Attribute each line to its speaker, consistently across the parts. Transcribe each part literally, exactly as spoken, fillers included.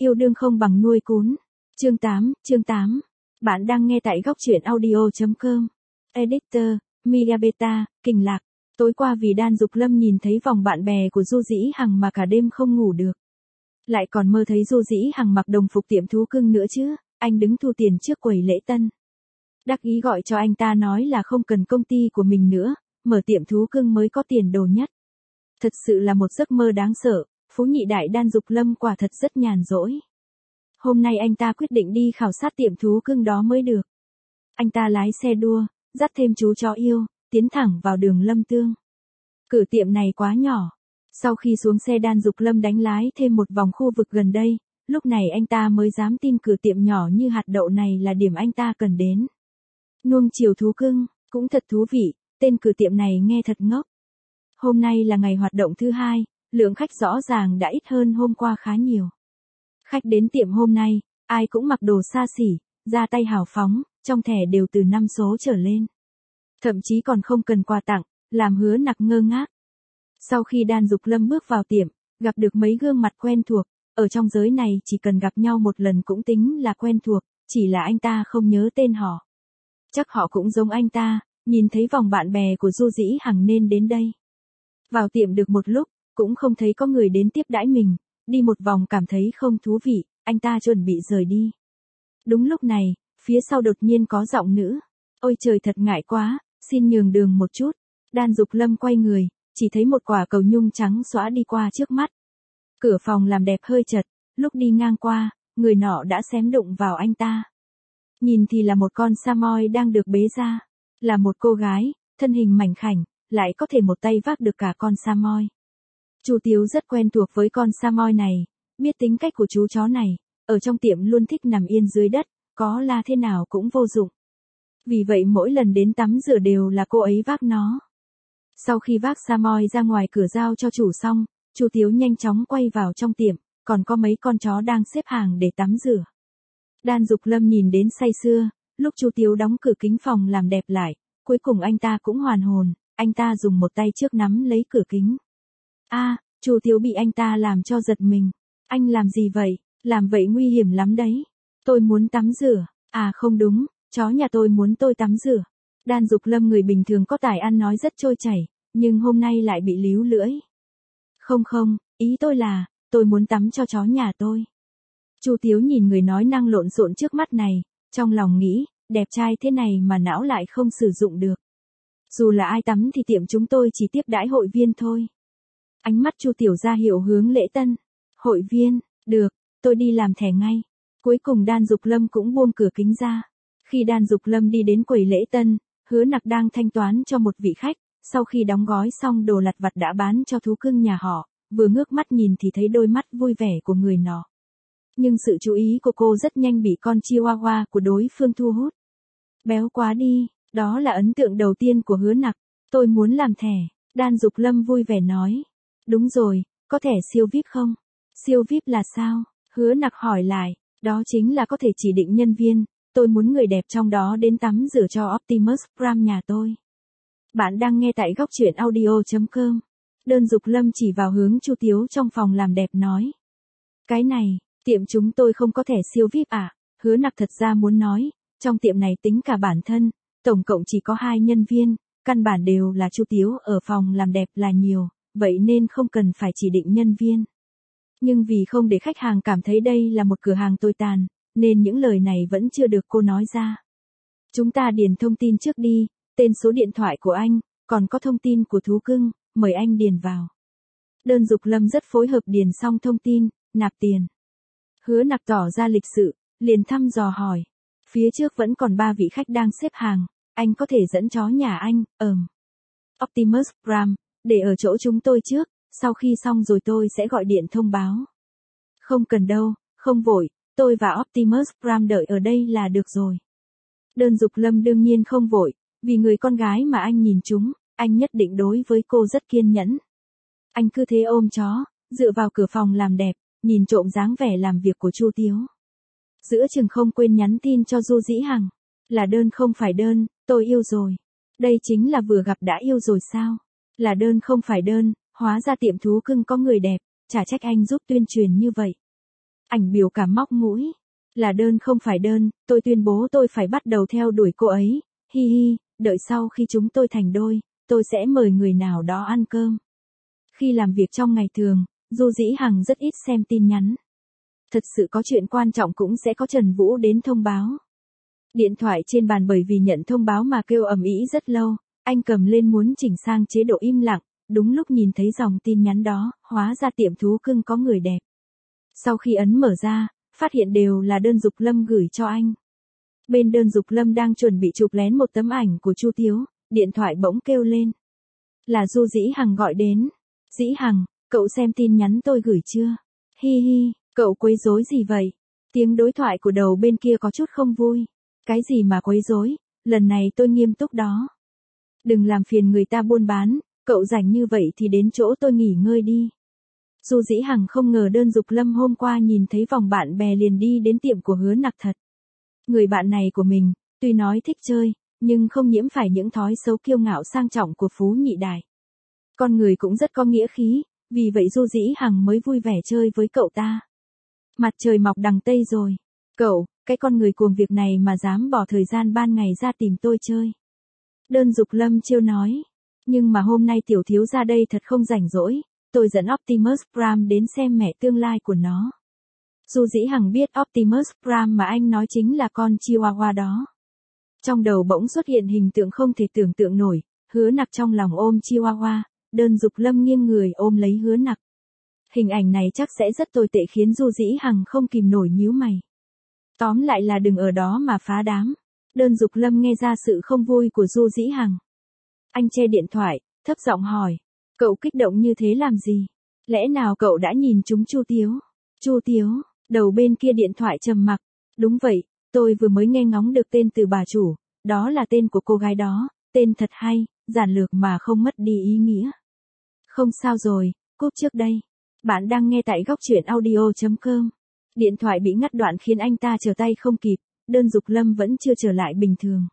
Speaker 1: Yêu đương không bằng nuôi cún. Chương tám, chương tám. Bạn đang nghe tại góc truyện audio chấm com. Editor, Mia Beta, Kình Lạc. Tối qua vì Đan Dục Lâm nhìn thấy vòng bạn bè của Du Dĩ Hằng mà cả đêm không ngủ được. Lại còn mơ thấy Du Dĩ Hằng mặc đồng phục tiệm thú cưng nữa chứ, anh đứng thu tiền trước quầy lễ tân. Đắc ý gọi cho anh ta nói là không cần công ty của mình nữa, mở tiệm thú cưng mới có tiền đồ nhất. Thật sự là một giấc mơ đáng sợ, phú nhị đại Đan Dục Lâm quả thật rất nhàn rỗi. Hôm nay anh ta quyết định đi khảo sát tiệm thú cưng đó mới được. Anh ta lái xe đua, dắt thêm chú chó yêu, tiến thẳng vào đường Lâm Tương. Cửa tiệm này quá nhỏ. Sau khi xuống xe Đan Dục Lâm đánh lái thêm một vòng khu vực gần đây, lúc này anh ta mới dám tin cửa tiệm nhỏ như hạt đậu này là điểm anh ta cần đến. Nuông chiều thú cưng, cũng thật thú vị, tên cửa tiệm này nghe thật ngốc. Hôm nay là ngày hoạt động thứ hai, lượng khách rõ ràng đã ít hơn hôm qua khá nhiều. Khách đến tiệm hôm nay, ai cũng mặc đồ xa xỉ, ra tay hào phóng, trong thẻ đều từ năm số trở lên. Thậm chí còn không cần quà tặng, làm Hứa Nặc ngơ ngác. Sau khi Đan Dục Lâm bước vào tiệm, gặp được mấy gương mặt quen thuộc, ở trong giới này chỉ cần gặp nhau một lần cũng tính là quen thuộc, chỉ là anh ta không nhớ tên họ. Chắc họ cũng giống anh ta, nhìn thấy vòng bạn bè của Du Dĩ Hằng nên đến đây. Vào tiệm được một lúc, cũng không thấy có người đến tiếp đãi mình, đi một vòng cảm thấy không thú vị, anh ta chuẩn bị rời đi. Đúng lúc này, phía sau đột nhiên có giọng nữ. Ôi trời thật ngại quá, xin nhường đường một chút. Đan Dục Lâm quay người, chỉ thấy một quả cầu nhung trắng xõa đi qua trước mắt. Cửa phòng làm đẹp hơi chật, lúc đi ngang qua, người nọ đã xém đụng vào anh ta. Nhìn thì là một con Samoy đang được bế ra. Là một cô gái, thân hình mảnh khảnh, lại có thể một tay vác được cả con Samoy. Chu Tiếu rất quen thuộc với con Samoy này, biết tính cách của chú chó này, ở trong tiệm luôn thích nằm yên dưới đất, có la thế nào cũng vô dụng. Vì vậy mỗi lần đến tắm rửa đều là cô ấy vác nó. Sau khi vác Samoy ra ngoài cửa giao cho chủ xong, Chu Tiếu nhanh chóng quay vào trong tiệm, còn có mấy con chó đang xếp hàng để tắm rửa. Đan Dục Lâm nhìn đến say sưa, lúc Chu Tiếu đóng cửa kính phòng làm đẹp lại, cuối cùng anh ta cũng hoàn hồn, anh ta dùng một tay trước nắm lấy cửa kính. A, à, Chu Tiếu bị anh ta làm cho giật mình. Anh làm gì vậy? Làm vậy nguy hiểm lắm đấy. Tôi muốn tắm rửa. À không đúng, chó nhà tôi muốn tôi tắm rửa. Đan Dục Lâm người bình thường có tài ăn nói rất trôi chảy, nhưng hôm nay lại bị líu lưỡi. Không không, ý tôi là, tôi muốn tắm cho chó nhà tôi. Chu Tiếu nhìn người nói năng lộn xộn trước mắt này, trong lòng nghĩ, đẹp trai thế này mà não lại không sử dụng được. Dù là ai tắm thì tiệm chúng tôi chỉ tiếp đãi hội viên thôi. Ánh mắt Chu Tiểu ra hiệu hướng lễ tân. Hội viên, được, tôi đi làm thẻ ngay. Cuối cùng Đan Dục Lâm cũng buông cửa kính ra. Khi Đan Dục Lâm đi đến quầy lễ tân, Hứa Nặc đang thanh toán cho một vị khách, sau khi đóng gói xong đồ lặt vặt đã bán cho thú cưng nhà họ, vừa ngước mắt nhìn thì thấy đôi mắt vui vẻ của người nọ. Nhưng sự chú ý của cô rất nhanh bị con Chihuahua của đối phương thu hút. Béo quá đi, đó là ấn tượng đầu tiên của Hứa Nặc. Tôi muốn làm thẻ, Đan Dục Lâm vui vẻ nói. Đúng rồi, có thẻ siêu vi ai pi không? Siêu vi ai pi là sao? Hứa Nặc hỏi lại, đó chính là có thể chỉ định nhân viên, tôi muốn người đẹp trong đó đến tắm rửa cho Optimus Prime nhà tôi. Bạn đang nghe tại góc truyện audio chấm com. Đơn Dục Lâm chỉ vào hướng Chu Tiếu trong phòng làm đẹp nói. Cái này, tiệm chúng tôi không có thẻ siêu vi ai pi à? Hứa Nặc thật ra muốn nói, trong tiệm này tính cả bản thân, tổng cộng chỉ có hai nhân viên, căn bản đều là Chu Tiếu ở phòng làm đẹp là nhiều, vậy nên không cần phải chỉ định nhân viên. Nhưng vì không để khách hàng cảm thấy đây là một cửa hàng tồi tàn, nên những lời này vẫn chưa được cô nói ra. Chúng ta điền thông tin trước đi, tên số điện thoại của anh, còn có thông tin của thú cưng, mời anh điền vào. Đơn Dục Lâm rất phối hợp điền xong thông tin, nạp tiền. Hứa Nặc tỏ ra lịch sự, liền thăm dò hỏi. Phía trước vẫn còn ba vị khách đang xếp hàng, anh có thể dẫn chó nhà anh, ờm. Optimus Prime, để ở chỗ chúng tôi trước, sau khi xong rồi tôi sẽ gọi điện thông báo. Không cần đâu, không vội, tôi và Optimus Prime đợi ở đây là được rồi. Đơn Dục Lâm đương nhiên không vội, vì người con gái mà anh nhìn chúng, anh nhất định đối với cô rất kiên nhẫn. Anh cứ thế ôm chó, dựa vào cửa phòng làm đẹp, nhìn trộm dáng vẻ làm việc của Chu Tiếu. Giữa chừng không quên nhắn tin cho Du Dĩ Hằng. Là đơn không phải đơn, tôi yêu rồi. Đây chính là vừa gặp đã yêu rồi sao? Là đơn không phải đơn, hóa ra tiệm thú cưng có người đẹp, chả trách anh giúp tuyên truyền như vậy. Ảnh biểu cảm móc mũi. Là đơn không phải đơn, tôi tuyên bố tôi phải bắt đầu theo đuổi cô ấy, hi hi, đợi sau khi chúng tôi thành đôi, tôi sẽ mời người nào đó ăn cơm. Khi làm việc trong ngày thường, Du Dĩ Hằng rất ít xem tin nhắn. Thật sự có chuyện quan trọng cũng sẽ có Trần Vũ đến thông báo. Điện thoại trên bàn bởi vì nhận thông báo mà kêu ầm ĩ rất lâu, anh cầm lên muốn chỉnh sang chế độ im lặng, đúng lúc nhìn thấy dòng tin nhắn đó, hóa ra tiệm thú cưng có người đẹp. Sau khi ấn mở ra, phát hiện đều là đơn Dục Lâm gửi cho anh. Bên đơn Dục Lâm đang chuẩn bị chụp lén một tấm ảnh của Chu Tiếu, điện thoại bỗng kêu lên. Là Du Dĩ Hằng gọi đến. Dĩ Hằng, cậu xem tin nhắn tôi gửi chưa? Hi hi, cậu quấy rối gì vậy? Tiếng đối thoại của đầu bên kia có chút không vui. Cái gì mà quấy rối, lần này tôi nghiêm túc đó. Đừng làm phiền người ta buôn bán, cậu rảnh như vậy thì đến chỗ tôi nghỉ ngơi đi. Du Dĩ Hằng không ngờ đơn Dục Lâm hôm qua nhìn thấy vòng bạn bè liền đi đến tiệm của Hứa Nặc thật. Người bạn này của mình, tuy nói thích chơi, nhưng không nhiễm phải những thói xấu kiêu ngạo sang trọng của Phú Nhị Đại. Con người cũng rất có nghĩa khí, vì vậy Du Dĩ Hằng mới vui vẻ chơi với cậu ta. Mặt trời mọc đằng Tây rồi. Cậu, cái con người cuồng việc này mà dám bỏ thời gian ban ngày ra tìm tôi chơi. Đơn Dục Lâm trêu nói. Nhưng mà hôm nay tiểu thiếu ra đây thật không rảnh rỗi, tôi dẫn Optimus Prime đến xem mẹ tương lai của nó. Du Dĩ Hằng biết Optimus Prime mà anh nói chính là con Chihuahua đó. Trong đầu bỗng xuất hiện hình tượng không thể tưởng tượng nổi, Hứa Nặc trong lòng ôm Chihuahua, đơn Dục Lâm nghiêng người ôm lấy Hứa Nặc. Hình ảnh này chắc sẽ rất tồi tệ khiến Du Dĩ Hằng không kìm nổi nhíu mày. Tóm lại là đừng ở đó mà phá đám. Đơn Dục Lâm nghe ra sự không vui của Du Dĩ Hằng. Anh che điện thoại, thấp giọng hỏi. Cậu kích động như thế làm gì? Lẽ nào cậu đã nhìn trúng Chu Tiếu? Chu Tiếu, đầu bên kia điện thoại trầm mặc. Đúng vậy, tôi vừa mới nghe ngóng được tên từ bà chủ. Đó là tên của cô gái đó, tên thật hay, giản lược mà không mất đi ý nghĩa. Không sao rồi, cúp trước đây. Bạn đang nghe tại góc truyện audio chấm com. Điện thoại bị ngắt đoạn khiến anh ta trở tay không kịp, đơn Dục Lâm vẫn chưa trở lại bình thường.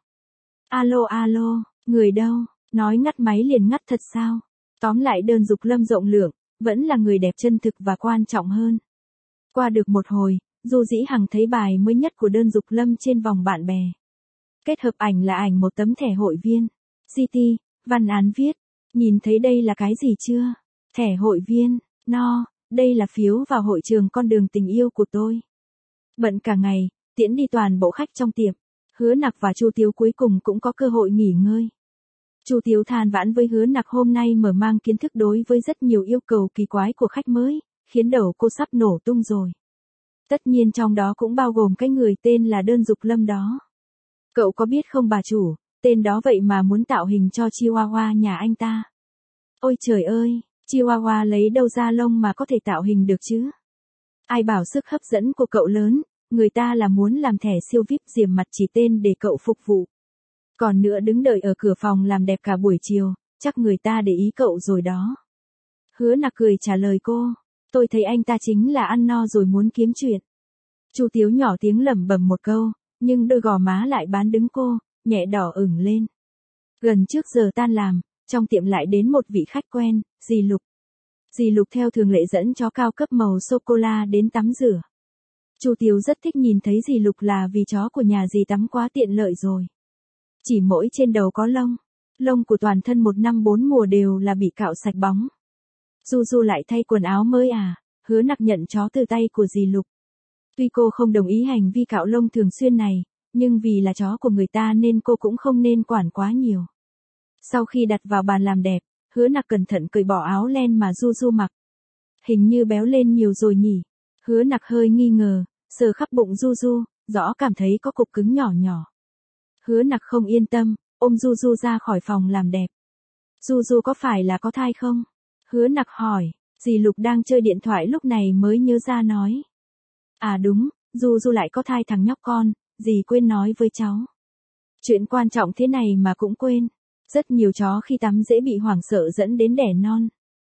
Speaker 1: Alo alo, người đâu, nói ngắt máy liền ngắt thật sao? Tóm lại đơn Dục Lâm rộng lượng, vẫn là người đẹp chân thực và quan trọng hơn. Qua được một hồi, Du Dĩ Hằng thấy bài mới nhất của đơn Dục Lâm trên vòng bạn bè. Kết hợp ảnh là ảnh một tấm thẻ hội viên. giê tê, văn án viết, nhìn thấy đây là cái gì chưa? Thẻ hội viên, no, đây là phiếu vào hội trường con đường tình yêu của tôi. Bận cả ngày, tiễn đi toàn bộ khách trong tiệm. Hứa Nặc và Chu Tiếu cuối cùng cũng có cơ hội nghỉ ngơi. Chu Tiếu than vãn với Hứa Nặc hôm nay mở mang kiến thức đối với rất nhiều yêu cầu kỳ quái của khách mới, khiến đầu cô sắp nổ tung rồi. Tất nhiên trong đó cũng bao gồm cái người tên là đơn Dục Lâm đó. Cậu có biết không bà chủ, tên đó vậy mà muốn tạo hình cho Chihuahua nhà anh ta. Ôi trời ơi, Chihuahua lấy đâu ra lông mà có thể tạo hình được chứ? Ai bảo sức hấp dẫn của cậu lớn, người ta là muốn làm thẻ siêu vi ai pi diềm mặt chỉ tên để cậu phục vụ. Còn nữa đứng đợi ở cửa phòng làm đẹp cả buổi chiều, chắc người ta để ý cậu rồi đó. Hứa Nặc cười trả lời cô, tôi thấy anh ta chính là ăn no rồi muốn kiếm chuyện. Chu Tiếu nhỏ tiếng lẩm bẩm một câu, nhưng đôi gò má lại bán đứng cô, nhẹ đỏ ửng lên. Gần trước giờ tan làm, trong tiệm lại đến một vị khách quen, dì Lục. Dì Lục theo thường lệ dẫn chó cao cấp màu sô-cô-la đến tắm rửa. Chu Tiếu rất thích nhìn thấy dì Lục là vì chó của nhà dì tắm quá tiện lợi rồi. Chỉ mỗi trên đầu có lông, lông của toàn thân một năm bốn mùa đều là bị cạo sạch bóng. Du Du lại thay quần áo mới à? Hứa Nặc nhận chó từ tay của dì Lục. Tuy cô không đồng ý hành vi cạo lông thường xuyên này, nhưng vì là chó của người ta nên cô cũng không nên quản quá nhiều. Sau khi đặt vào bàn làm đẹp, Hứa Nặc cẩn thận cởi bỏ áo len mà Du Du mặc. Hình như béo lên nhiều rồi nhỉ? Hứa Nặc hơi nghi ngờ, sờ khắp bụng Du Du, rõ cảm thấy có cục cứng nhỏ nhỏ. Hứa Nặc không yên tâm, ôm Du Du ra khỏi phòng làm đẹp. Du Du có phải là có thai không? Hứa Nặc hỏi, dì Lục đang chơi điện thoại lúc này mới nhớ ra nói. À đúng, Du Du lại có thai thằng nhóc con, dì quên nói với cháu. Chuyện quan trọng thế này mà cũng quên. Rất nhiều chó khi tắm dễ bị hoảng sợ dẫn đến đẻ non.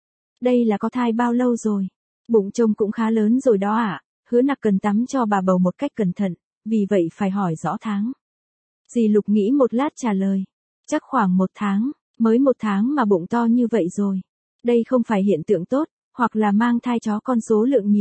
Speaker 1: Đây là có thai bao lâu rồi? Bụng trông cũng khá lớn rồi đó ạ. À? Hứa Nặc cần tắm cho bà bầu một cách cẩn thận, vì vậy phải hỏi rõ tháng. Dì Lục nghĩ một lát trả lời. Chắc khoảng một tháng, mới một tháng mà bụng to như vậy rồi. Đây không phải hiện tượng tốt, hoặc là mang thai chó con số lượng nhiều,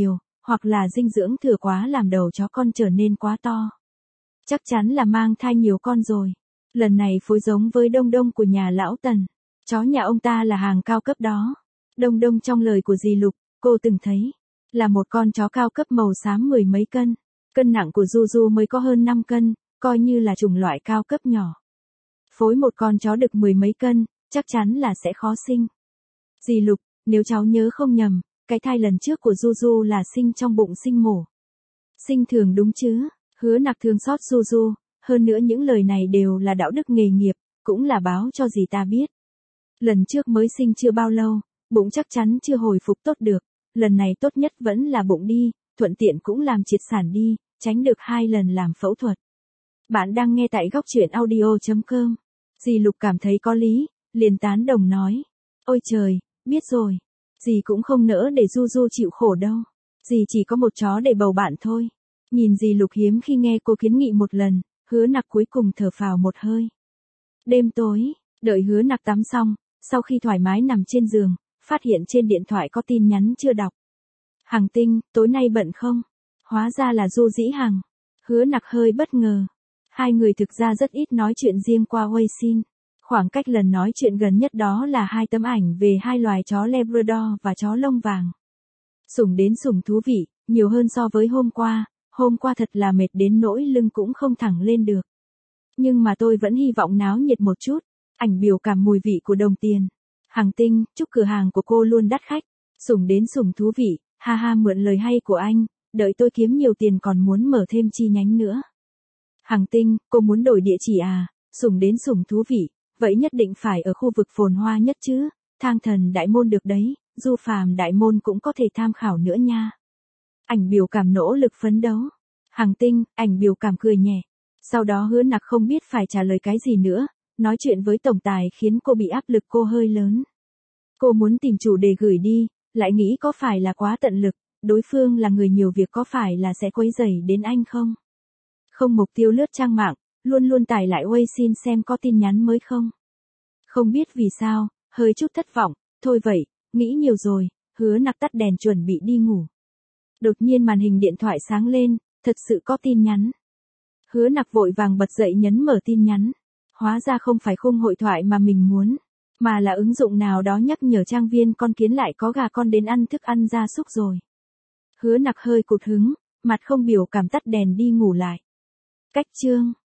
Speaker 1: hoặc là dinh dưỡng thừa quá làm đầu chó con trở nên quá to. Chắc chắn là mang thai nhiều con rồi. Lần này phối giống với Đông Đông của nhà lão Tần. Chó nhà ông ta là hàng cao cấp đó. Đông Đông trong lời của dì Lục, cô từng thấy, là một con chó cao cấp màu xám mười mấy cân. Cân nặng của Du Du mới có hơn năm cân, coi như là chủng loại cao cấp nhỏ. Phối một con chó đực mười mấy cân, chắc chắn là sẽ khó sinh. Dì Lục, nếu cháu nhớ không nhầm, cái thai lần trước của Du Du là sinh trong bụng sinh mổ. Sinh thường đúng chứ? Hứa Nặc thương xót Du Du, hơn nữa những lời này đều là đạo đức nghề nghiệp, cũng là báo cho dì ta biết. Lần trước mới sinh chưa bao lâu, bụng chắc chắn chưa hồi phục tốt được, lần này tốt nhất vẫn là bụng đi, thuận tiện cũng làm triệt sản đi, tránh được hai lần làm phẫu thuật. Bạn đang nghe tại góc truyện audio chấm com. Dì Lục cảm thấy có lý, liền tán đồng nói. Ôi trời, biết rồi. Dì cũng không nỡ để Du Du chịu khổ đâu. Dì chỉ có một chó để bầu bạn thôi. Nhìn dì Lục hiếm khi nghe cô kiến nghị một lần, Hứa Nặc cuối cùng thở phào một hơi. Đêm tối, đợi Hứa Nặc tắm xong, sau khi thoải mái nằm trên giường, phát hiện trên điện thoại có tin nhắn chưa đọc. Hằng Tinh, tối nay bận không? Hóa ra là Du Dĩ Hằng. Hứa Nặc hơi bất ngờ. Hai người thực ra rất ít nói chuyện riêng qua Weixin. Khoảng cách lần nói chuyện gần nhất đó là hai tấm ảnh về hai loài chó Labrador và chó lông vàng. Sủng đến sủng thú vị, nhiều hơn so với hôm qua, hôm qua thật là mệt đến nỗi lưng cũng không thẳng lên được. Nhưng mà tôi vẫn hy vọng náo nhiệt một chút, ảnh biểu cảm mùi vị của đồng tiền. Hằng Tinh, chúc cửa hàng của cô luôn đắt khách, sủng đến sủng thú vị, ha ha mượn lời hay của anh, đợi tôi kiếm nhiều tiền còn muốn mở thêm chi nhánh nữa. Hằng Tinh, cô muốn đổi địa chỉ à, sủng đến sủng thú vị, vậy nhất định phải ở khu vực phồn hoa nhất chứ, Thang Thần Đại Môn được đấy, Du Phàm Đại Môn cũng có thể tham khảo nữa nha. Ảnh biểu cảm nỗ lực phấn đấu. Hằng Tinh, ảnh biểu cảm cười nhẹ. Sau đó Hứa Nặc không biết phải trả lời cái gì nữa, nói chuyện với tổng tài khiến cô bị áp lực cô hơi lớn. Cô muốn tìm chủ đề gửi đi, lại nghĩ có phải là quá tận lực, đối phương là người nhiều việc có phải là sẽ quấy rầy đến anh không? Không mục tiêu lướt trang mạng, luôn luôn tải lại Weixin xem có tin nhắn mới không? Không biết vì sao, hơi chút thất vọng, thôi vậy, nghĩ nhiều rồi, Hứa Nặc tắt đèn chuẩn bị đi ngủ. Đột nhiên màn hình điện thoại sáng lên, thật sự có tin nhắn. Hứa Nặc vội vàng bật dậy nhấn mở tin nhắn. Hóa ra không phải khung hội thoại mà mình muốn, mà là ứng dụng nào đó nhắc nhở trang viên con kiến lại có gà con đến ăn thức ăn gia súc rồi. Hứa Nặc hơi cụt hứng, mặt không biểu cảm tắt đèn đi ngủ lại. Cách chương